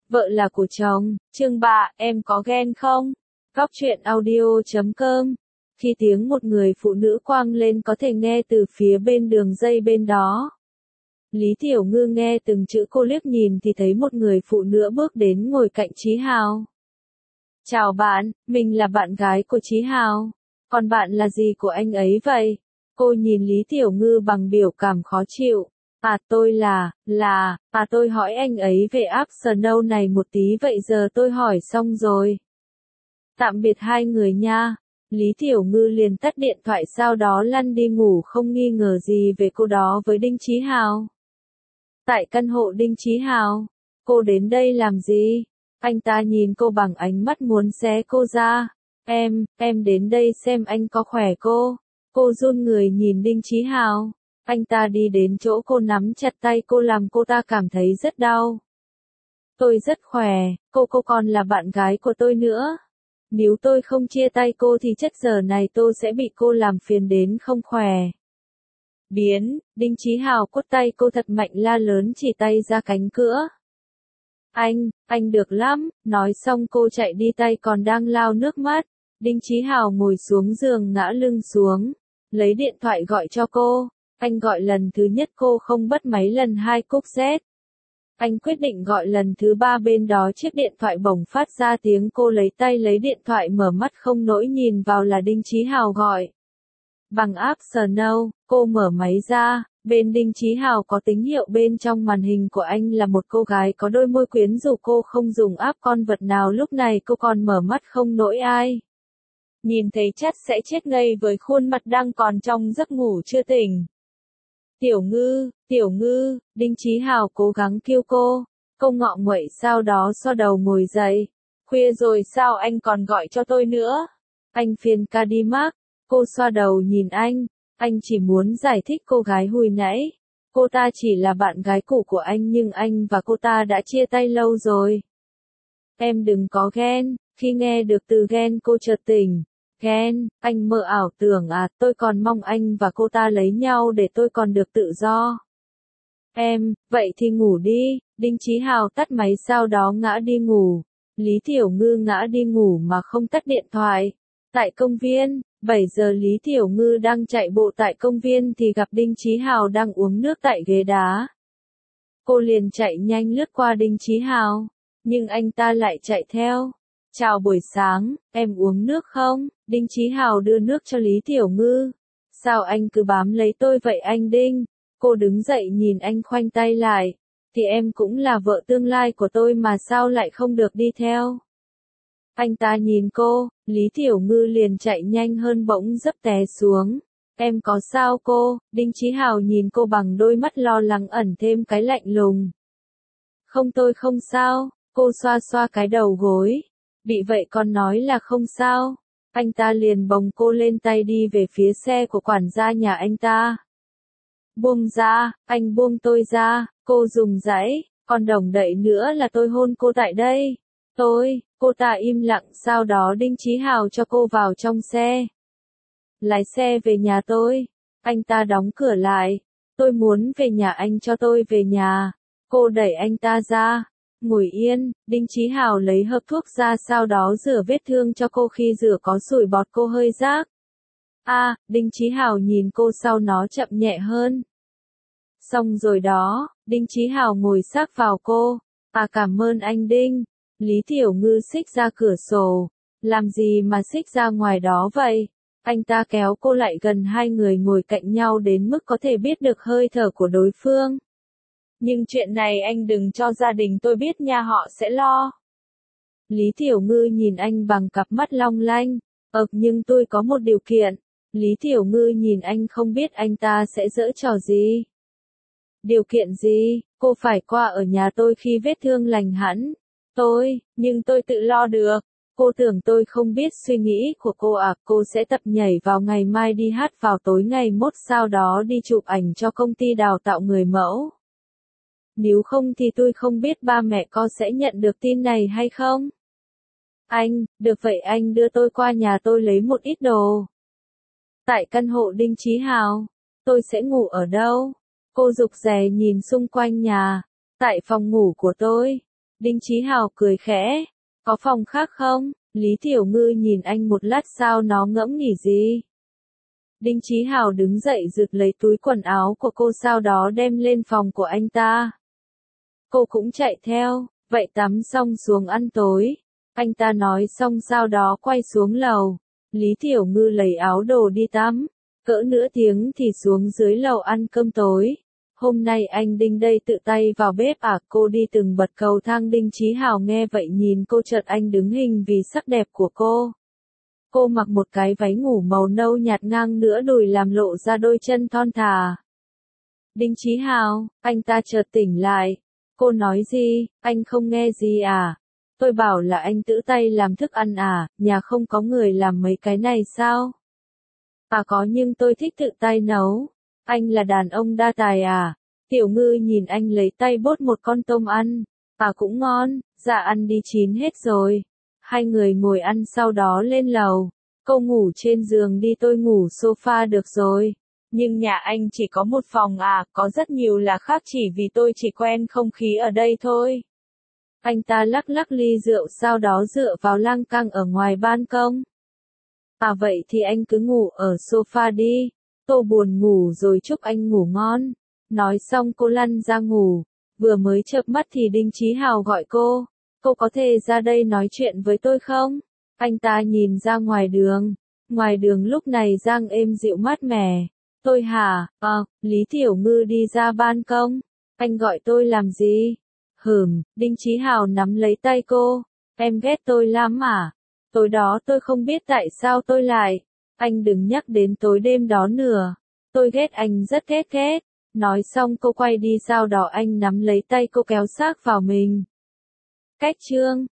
vợ là của chồng. Chương 3, em có ghen không? Góc truyện audio.com. Khi tiếng một người phụ nữ quang lên có thể nghe từ phía bên đường dây bên đó. Lý Tiểu Ngư nghe từng chữ cô, liếc nhìn thì thấy một người phụ nữ bước đến ngồi cạnh Chí Hào. Chào bạn, mình là bạn gái của Chí Hào. Còn bạn là gì của anh ấy vậy? Cô nhìn Lý Tiểu Ngư bằng biểu cảm khó chịu. Tôi tôi hỏi anh ấy về Arsenal này một tí, vậy giờ tôi hỏi xong rồi. Tạm biệt hai người nha. Lý Tiểu Ngư liền tắt điện thoại, sau đó lăn đi ngủ, không nghi ngờ gì về cô đó với Đinh Chí Hào. Tại căn hộ Đinh Chí Hào, cô đến đây làm gì? Anh ta nhìn cô bằng ánh mắt muốn xé cô ra. Em đến đây xem anh có khỏe cô. Cô run người nhìn Đinh Chí Hào. Anh ta đi đến chỗ cô, nắm chặt tay cô làm cô ta cảm thấy rất đau. Tôi rất khỏe, cô còn là bạn gái của tôi nữa. Nếu tôi không chia tay cô thì chắc giờ này tôi sẽ bị cô làm phiền đến không khỏe. Đinh Chí Hào quất tay cô thật mạnh, la lớn chỉ tay ra cánh cửa. Anh được lắm, nói xong cô chạy đi, tay còn đang lao nước mắt. Đinh Chí Hào ngồi xuống giường, ngã lưng xuống, lấy điện thoại gọi cho cô. Anh gọi lần thứ nhất cô không bắt máy, lần hai cúp rét. Anh quyết định gọi lần thứ ba, bên đó chiếc điện thoại bỗng phát ra tiếng, cô lấy tay lấy điện thoại, mở mắt không nổi nhìn vào là Đinh Chí Hào gọi. Bằng Arsenal, cô mở máy ra, bên Đinh Chí Hào có tín hiệu, bên trong màn hình của anh là một cô gái có đôi môi quyến rũ. Cô không dùng app con vật nào, lúc này cô còn mở mắt không nổi, ai nhìn thấy chắc sẽ chết ngây với khuôn mặt đang còn trong giấc ngủ chưa tỉnh. Tiểu Ngư, Đinh Chí Hào cố gắng kêu cô ngọ nguậy, sau đó xoa đầu ngồi dậy. Khuya rồi sao anh còn gọi cho tôi nữa? Anh phiền ca đi mắc. Cô xoa đầu nhìn anh chỉ muốn giải thích cô gái hồi nãy. Cô ta chỉ là bạn gái cũ của anh, nhưng anh và cô ta đã chia tay lâu rồi. Em đừng có ghen. Khi nghe được từ ghen cô chợt tỉnh. Ghen, anh mơ ảo tưởng tôi còn mong anh và cô ta lấy nhau để tôi còn được tự do. Vậy thì ngủ đi. Đinh Chí Hào tắt máy, sau đó ngã đi ngủ. Lý Tiểu Ngư ngã đi ngủ mà không tắt điện thoại. Tại công viên, 7 giờ Lý Tiểu Ngư đang chạy bộ tại công viên thì gặp Đinh Chí Hào đang uống nước tại ghế đá. Cô liền chạy nhanh lướt qua Đinh Chí Hào, nhưng anh ta lại chạy theo. Chào buổi sáng, em uống nước không? Đinh Chí Hào đưa nước cho Lý Tiểu Ngư. Sao anh cứ bám lấy tôi vậy anh Đinh? Cô đứng dậy nhìn anh, khoanh tay lại. Thì em cũng là vợ tương lai của tôi mà, sao lại không được đi theo? Anh ta nhìn cô, Lý Tiểu Ngư liền chạy nhanh hơn, bỗng dấp té xuống. Em có sao cô? Đinh Chí Hào nhìn cô bằng đôi mắt lo lắng ẩn thêm cái lạnh lùng. Không, tôi không sao. Cô xoa xoa cái đầu gối. Bị vậy còn nói là không sao. Anh ta liền bồng cô lên tay đi về phía xe của quản gia nhà anh ta. Buông ra, anh buông tôi ra. Cô dùng giãy, còn đồng đậy nữa là tôi hôn cô tại đây. Cô ta im lặng, sau đó Đinh Chí Hào cho cô vào trong xe. Lái xe về nhà tôi. Anh ta đóng cửa lại. Tôi muốn về nhà, anh cho tôi về nhà. Cô đẩy anh ta ra. Ngồi yên. Đinh Chí Hào lấy hộp thuốc ra, sau đó rửa vết thương cho cô, khi rửa có sủi bọt cô hơi rác. Đinh Chí Hào nhìn cô, sau nó chậm nhẹ hơn. Xong rồi đó. Đinh Chí Hào ngồi sát vào cô. Cảm ơn anh Đinh. Lý Tiểu Ngư xích ra cửa sổ. Làm gì mà xích ra ngoài đó vậy? Anh ta kéo cô lại gần, hai người ngồi cạnh nhau đến mức có thể biết được hơi thở của đối phương. Nhưng chuyện này anh đừng cho gia đình tôi biết nha, họ sẽ lo. Lý Tiểu Ngư nhìn anh bằng cặp mắt long lanh. Nhưng tôi có một điều kiện. Lý Tiểu Ngư nhìn anh, không biết anh ta sẽ giở trò gì. Điều kiện gì? Cô phải qua ở nhà tôi khi vết thương lành hẳn. Nhưng tôi tự lo được. Cô tưởng tôi không biết suy nghĩ của cô cô sẽ tập nhảy vào, ngày mai đi hát vào tối ngày mốt, sau đó đi chụp ảnh cho công ty đào tạo người mẫu. Nếu không thì tôi không biết ba mẹ con sẽ nhận được tin này hay không. Được vậy anh đưa tôi qua nhà tôi lấy một ít đồ. Tại căn hộ Đinh Chí Hào. Tôi sẽ ngủ ở đâu? Cô rụt rè nhìn xung quanh nhà. Tại phòng ngủ của tôi. Đinh Chí Hào cười khẽ. Có phòng khác không? Lý Tiểu Ngư nhìn anh một lát sao nó ngẫm nghĩ gì. Đinh Chí Hào đứng dậy giật lấy túi quần áo của cô sau đó đem lên phòng của anh ta. Cô cũng chạy theo, vậy tắm xong xuống ăn tối. Anh ta nói xong sau đó quay xuống lầu. Lý Tiểu Ngư lấy áo đồ đi tắm. Cỡ nửa tiếng thì xuống dưới lầu ăn cơm tối. Hôm nay anh Đinh đây tự tay vào bếp à? Cô đi từng bật cầu thang. Đinh Chí Hào nghe vậy nhìn cô chợt anh đứng hình vì sắc đẹp của cô. Cô mặc một cái váy ngủ màu nâu nhạt ngang nửa đùi làm lộ ra đôi chân thon thả. Đinh Chí Hào, anh ta chợt tỉnh lại. Cô nói gì, anh không nghe gì à? Tôi bảo là anh tự tay làm thức ăn à, nhà không có người làm mấy cái này sao? À có nhưng tôi thích tự tay nấu. Anh là đàn ông đa tài à? Tiểu Ngư nhìn anh lấy tay bốt một con tôm ăn. À cũng ngon, dạ ăn đi chín hết rồi. Hai người ngồi ăn sau đó lên lầu. Cô ngủ trên giường đi tôi ngủ sofa được rồi. Nhưng nhà anh chỉ có một phòng à, có rất nhiều là khác chỉ vì tôi chỉ quen không khí ở đây thôi. Anh ta lắc lắc ly rượu sau đó dựa vào lan can ở ngoài ban công. À vậy thì anh cứ ngủ ở sofa đi. Tôi buồn ngủ rồi chúc anh ngủ ngon. Nói xong cô lăn ra ngủ. Vừa mới chợp mắt thì Đinh Chí Hào gọi cô. Cô có thể ra đây nói chuyện với tôi không? Anh ta nhìn ra ngoài đường. Ngoài đường lúc này giang êm dịu mát mẻ. Tôi hả? Lý Tiểu Ngư đi ra ban công. Anh gọi tôi làm gì? Đinh Chí Hào nắm lấy tay cô. Em ghét tôi lắm à? Tối đó tôi không biết tại sao tôi lại. Anh đừng nhắc đến tối đêm đó nữa. Tôi ghét anh rất ghét. Nói xong cô quay đi sau đó anh nắm lấy tay cô kéo sát vào mình. Cách chương